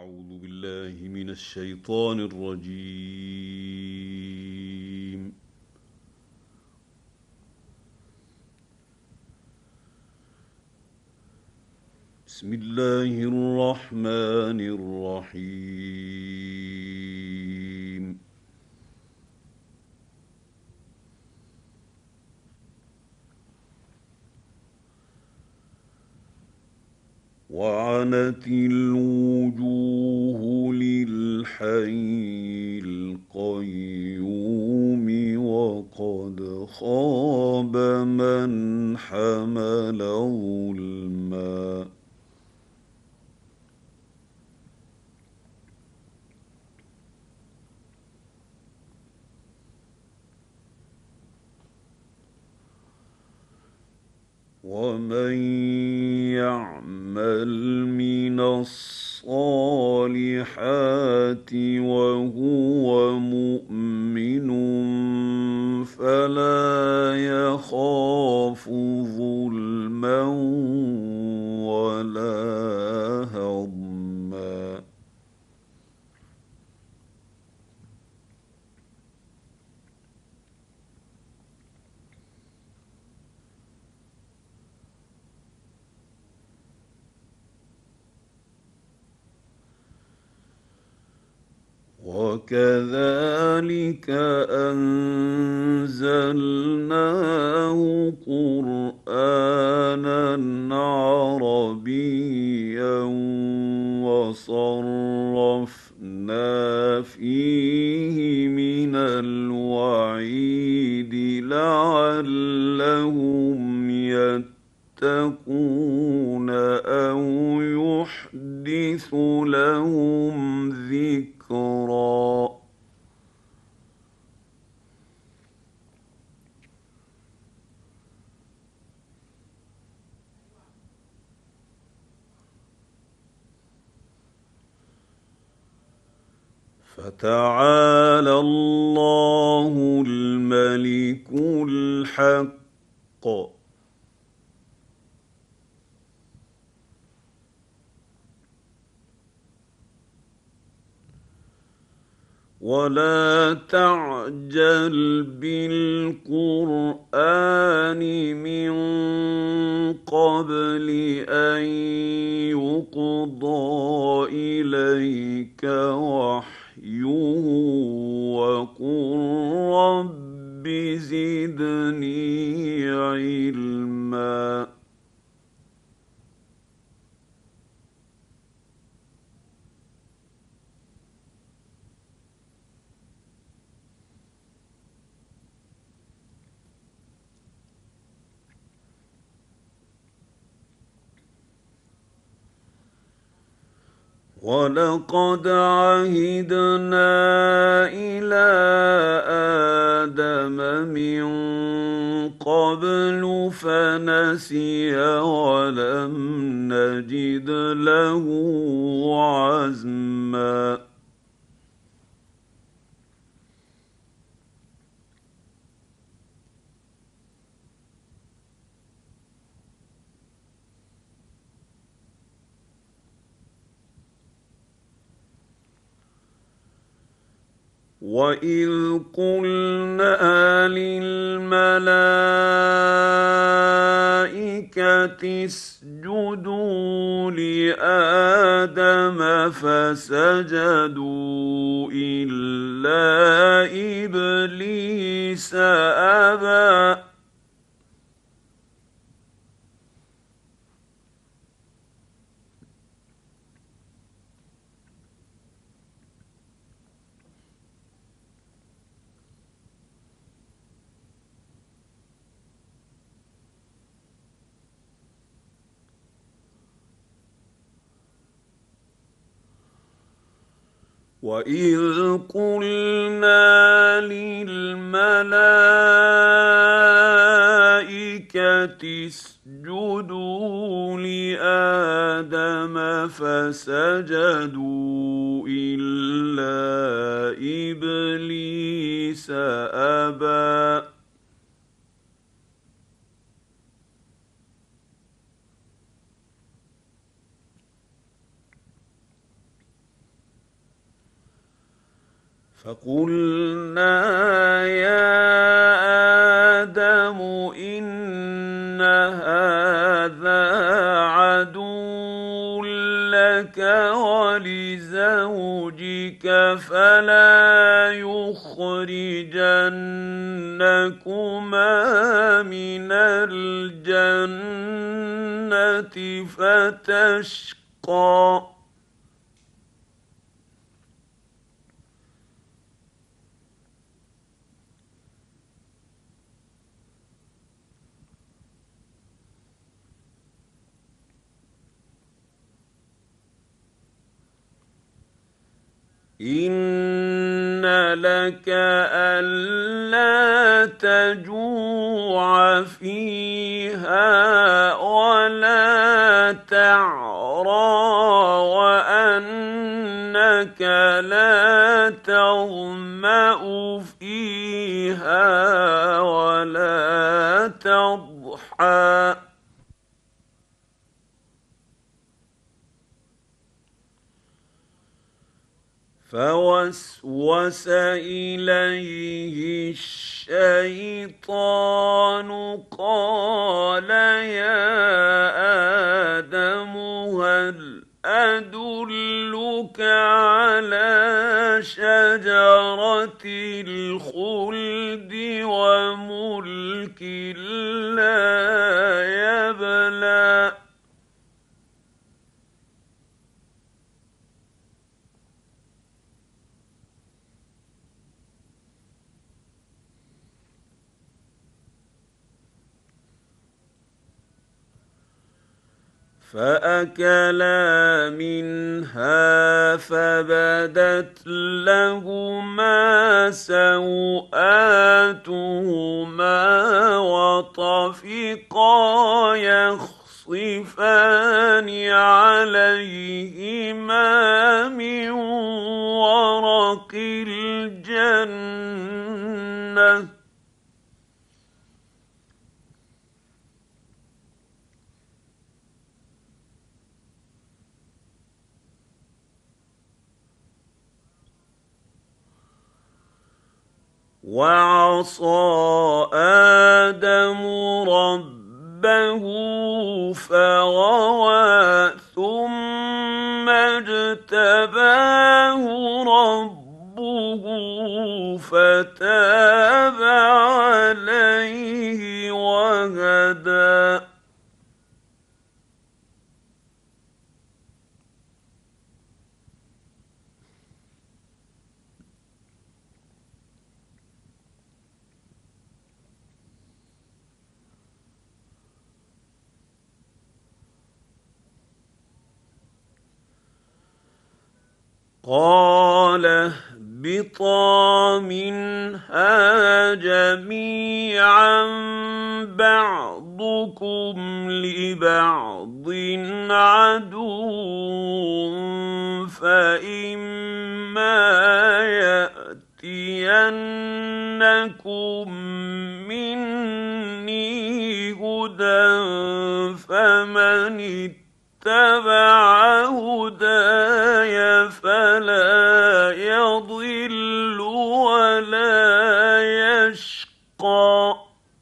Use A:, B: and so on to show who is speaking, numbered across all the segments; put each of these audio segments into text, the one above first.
A: أعوذ بالله من الشيطان الرجيم. بسم الله الرحمن الرحيم. وعنت الوجوه للحي القيوم وقد خاب من حمل ظلما. ومن يعمل من الصالحات وهو مؤمن فلا يخاف ظلما ولا هضما. وكذلك أنزلناه قرآنا عربيا وصرفنا فيه من الوعيد لعلهم يتقون أو يحدث لهم ذكرا. فتعالى الله الملك الحق. ولا تعجل بالقرآن من قبل أن يقضى إليك وحيه وقل رب زدني علما. ولقد عهدنا إلى آدم من قبل فنسي ولم نجد له عزما. وَإِذْ قُلْنَا لِلْمَلَائِكَةِ اسْجُدُوا لِآدَمَ فَسَجَدُوا إِلَّا إِبْلِيسَ أَبَىٰ. وَإِذْ قُلْنَا لِلْمَلَائِكَةِ اسْجُدُوا لِآدَمَ فَسَجَدُوا إِلَّا إِبْلِيسَ أَبَىٰ. فقلنا يا آدم إن هذا عدو لك ولزوجك فلا يخرجنكما من الجنة فتشقى. إن لك ألا تجوع فيها ولا تعرى وأنك لا تظمأ فيها ولا تضحى. فوسوس إليه الشيطان قال يا آدم هل أدلك على شجرة الخلد وملك لا يبلى. فأكلا منها فبدت لهما سوآتهما وطفقا يخصفان عليهما من ورق الجنة وعصى آدم ربه فغوى ثم اجتباه ربه فتاب عليه وهدى. قال اهبطا منها جميعا بعضكم لبعض عدو فإما يأتينكم مني هدى فمن اتبع هداي فلا يضل ولا يشقى.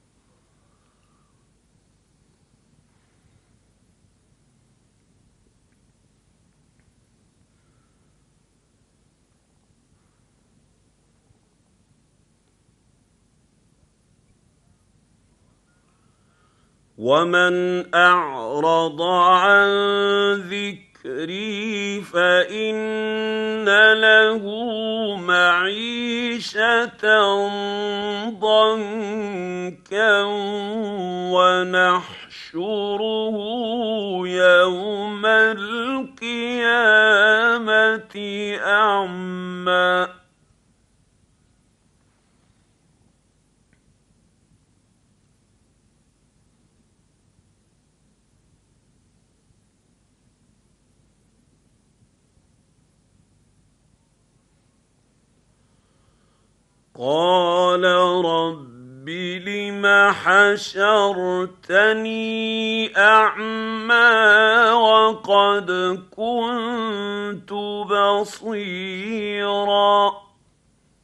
A: ومن أعرض عن ذكري فإن له معيشة ضنكا ونحشره يوم القيامة أعمى. قال رب لم حشرتني أعمى وقد كنت بصيرا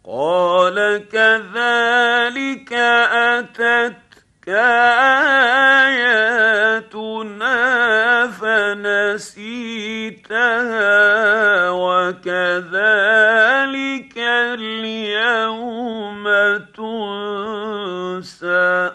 A: قال كذلك أتتك آياتنا فنسيتها وكذلك اليوم تنسى.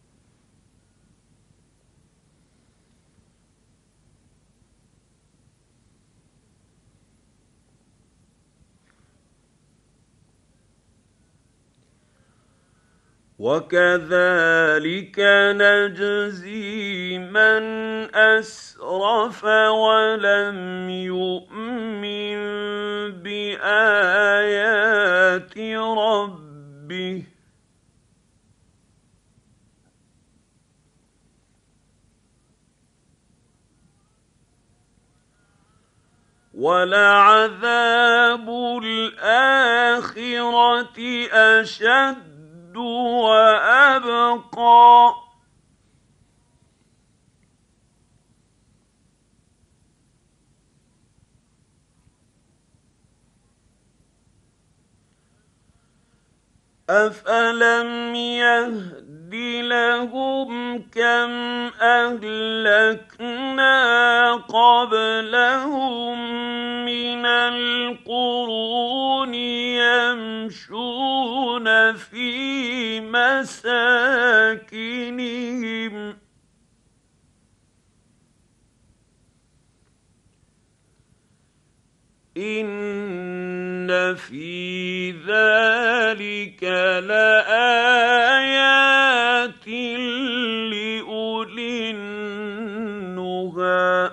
A: وكذلك نجزي من أسرف ولم يؤمن بآيات ربه ولعذاب الآخرة أشد وأبقى. أفلم يهد لهم كم أهلكنا قبلهم من القرون يمشون في مساكنهم إن في ذلك لآيات لأولي النهى.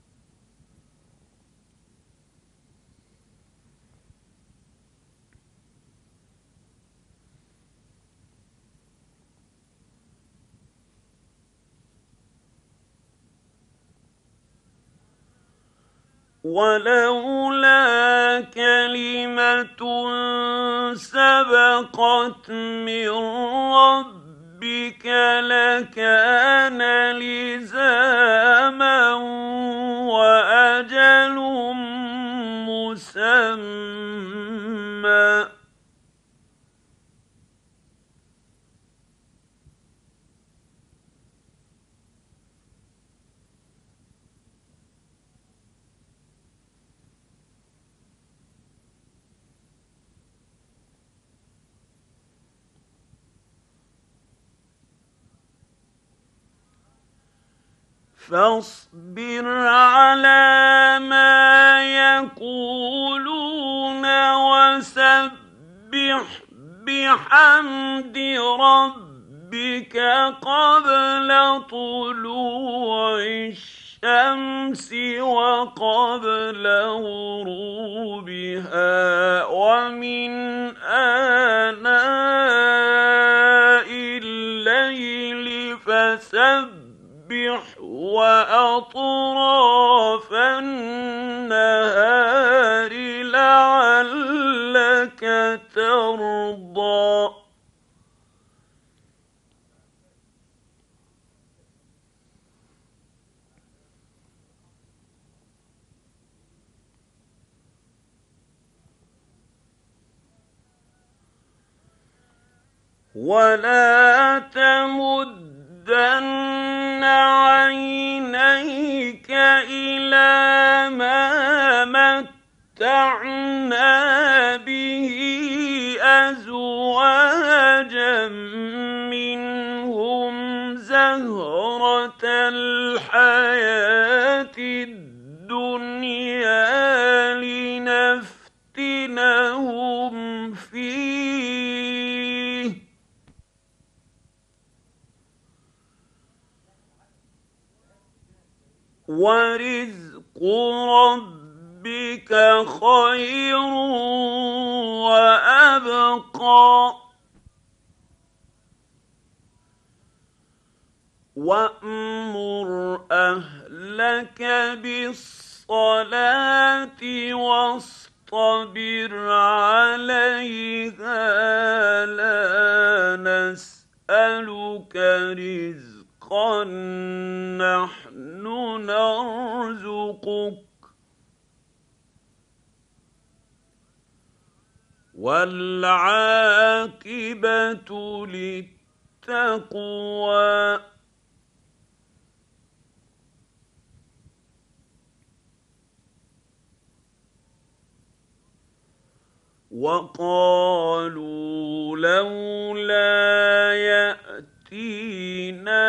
A: ولولا كلمة سبقت من ربك لكان لزاما وأجل مسمى. فاصبر على ما يقولون وسبح بحمد ربك قبل طلوع الشمس وقبل غروبها ومن آناء الليل فسبح وأطراف النهار لعلك ترضى. ولا تمدن عينيك إلى ما متعنا به أزواجا منهم زهرة الحياة الدنيا لنفتنهم فيه ورزق ربك خير وأبقى. وأمر أهلك بالصلاة واصطبر عليها لا نسألك رزقا نحن نرزقك والعاقبه للتقوى. وقالوا لولا ياتينا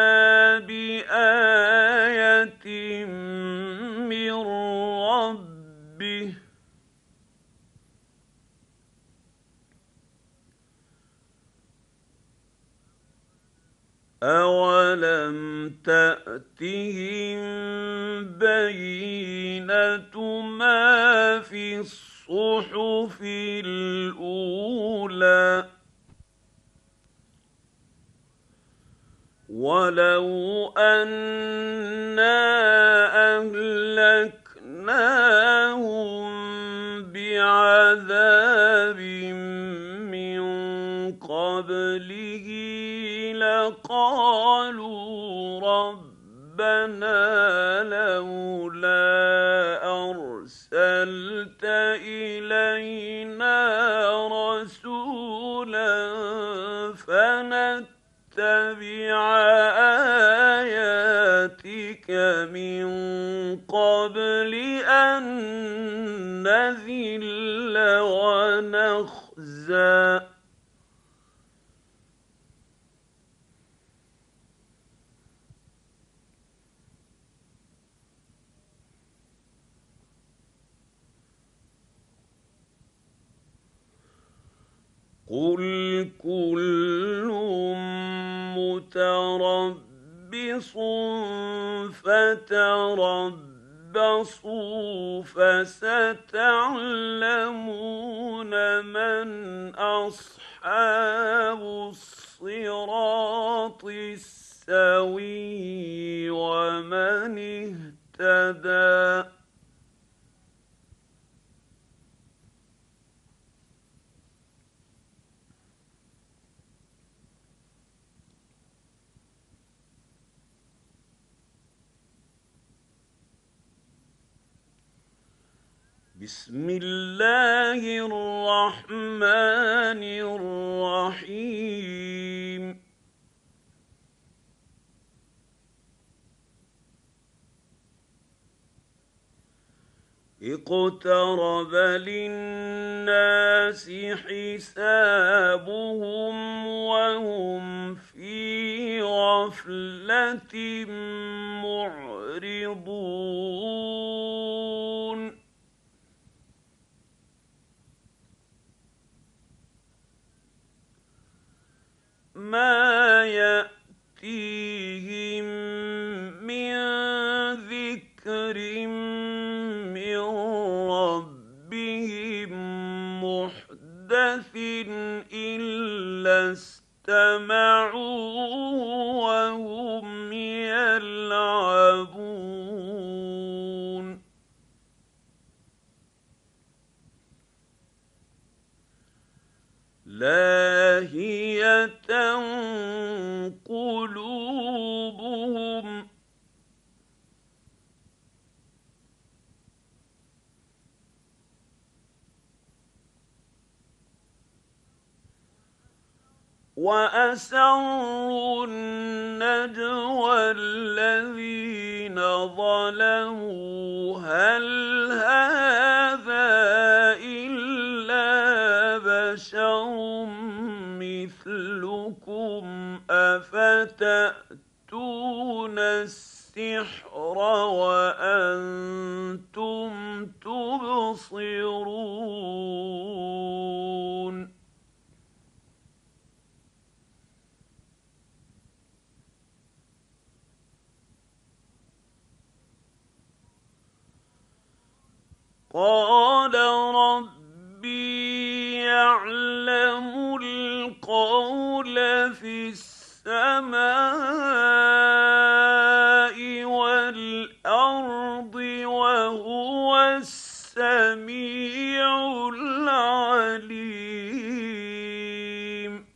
A: بايه من ربه أولم تأتهم بينة ما في الصحف الأولى ولو أنا أهلكناهم بعذاب من قبله لقالوا ربنا لولا أرسلت إلينا رسولا فنتبع آياتك من قبل أن نذل ونخزى. قل كل متربص فتربصوا فستعلمون من أصحاب الصراط السوي ومن اهتدى. بسم الله الرحمن الرحيم. اقترب للناس حسابهم وهم في غفلة معرضون. ما يأتيهم من ذكر من ربهم محدث إلا استمعوا وهم يلعبون. لاهية قلوبهم وأسروا النجوى الذين ظلموا هل هذا إلا بشر مثلكم أفتأتون السحر وأنتم تبصرون. قال ربي يعلم القول في السماء والأرض وهو السميع العليم.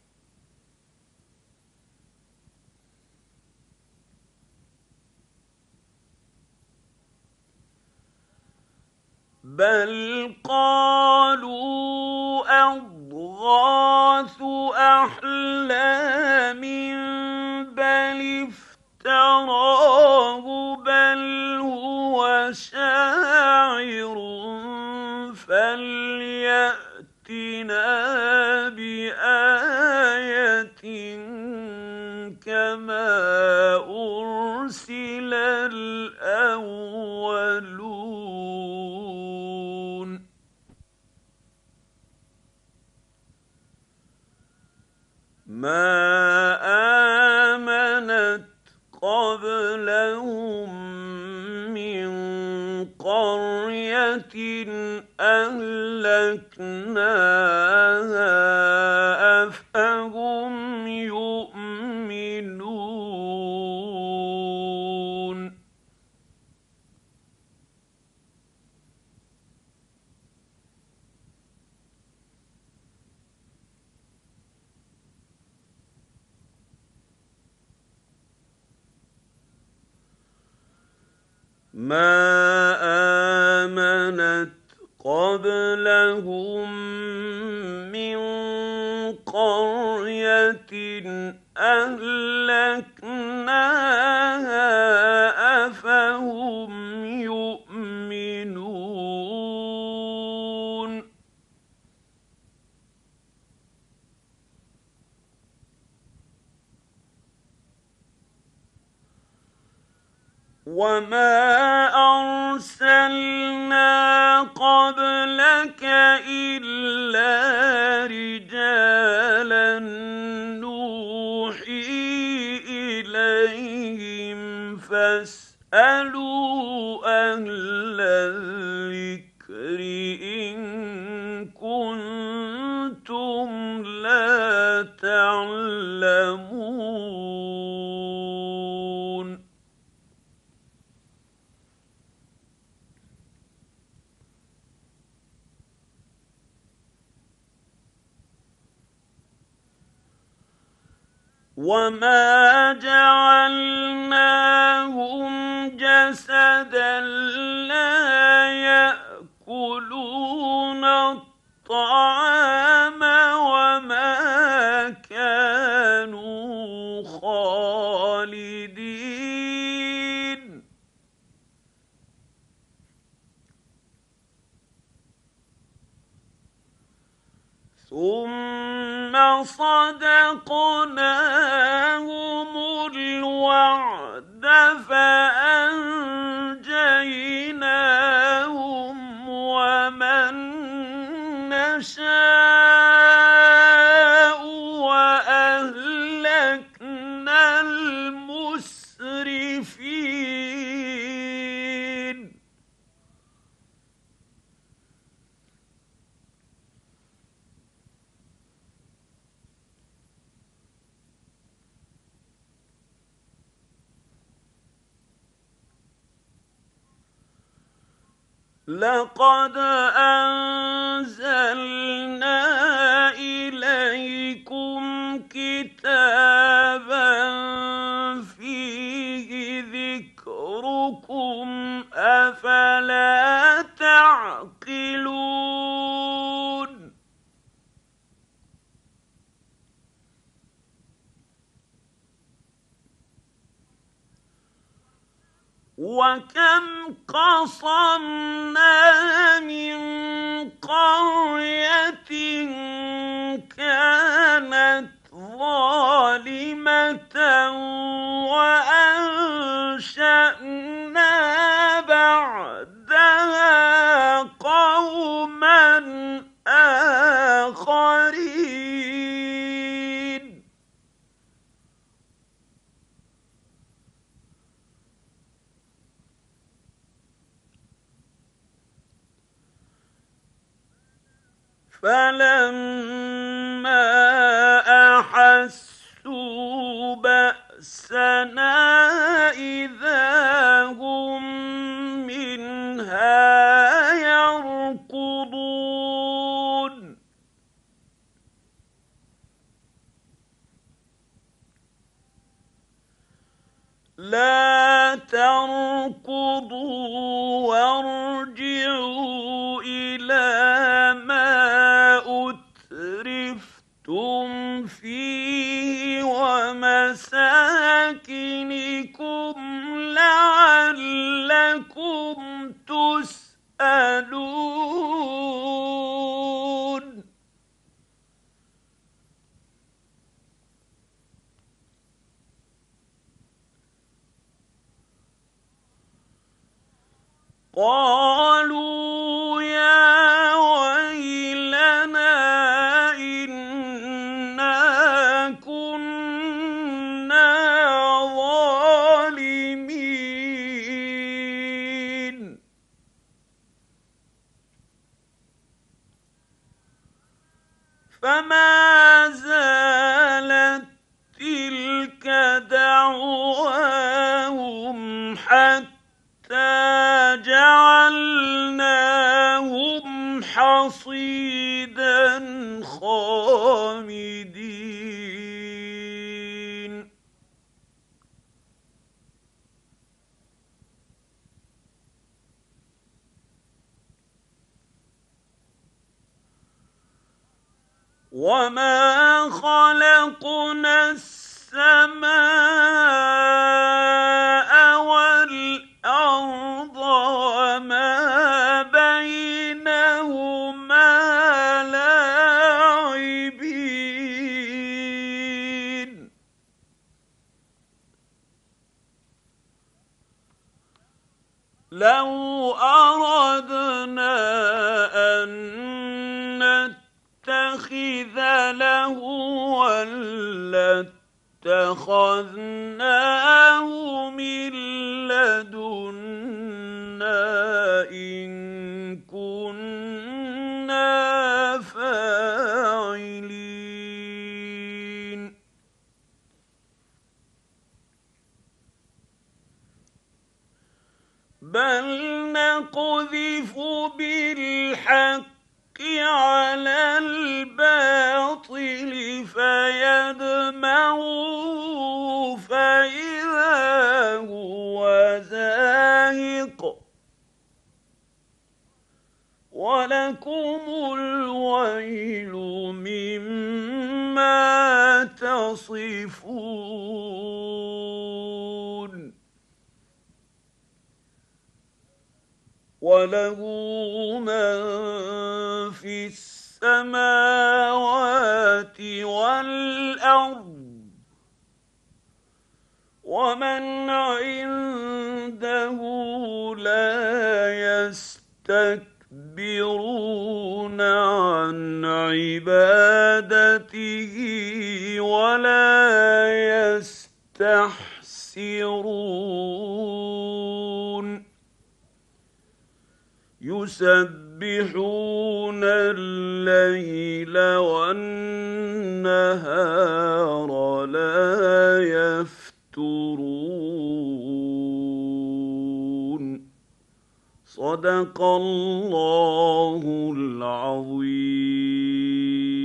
A: بل قالوا أضغاث أحلام بل افتراه بل هو شاعر فليأتنا بآية كما أرسل الأولون ما آمنت قبلهم من قرية أهلكناها أفهم يؤمنون ما آمنت قبلهم من قرية أهلكناها أفهم يؤمنون وما أرسلنا قبلك إلا رجالا نوحي إليهم فاسألوا أهل الذكر إن كنتم لا تعلمون وما جعلناهم جسدا لا يأكلون الطعام وما كانوا خالدين ثم صدقناهم الوعد فأنجيناهم ومن نشاء وأهلكنا المسرفين لقد أنزلنا إليكم كتابا فيه ذكركم أفلا تعقلون وكم قصمنا من قرية كانت ظالمة وأنشأنا بعدها قوما آخرين فلما أحسوا بأسنا إذا هم منها يركضون لا تركضوا وارجعوا إلى ما أترفتم قالوا يا ويلنا إنا كنا ظالمين فما زالت تلك دعواهم حتى جعلناهم حصيدا خامدين وما خلقنا السماء والأرض وما بينهما لاعبين لو أردنا أن نتخذ لهوا لاتخذناه من لدنا إن كنا فاعلين بل نقذف بالحق على الباطل فيدمغه فإذا هو زاهق ولكم الويل مما تصفون وله من في السماوات والأرض ومن عنده لا يستكبرون عن عبادته ولا يستحسرون يسبحون الليل والنهار لا يفترون صدق الله العظيم.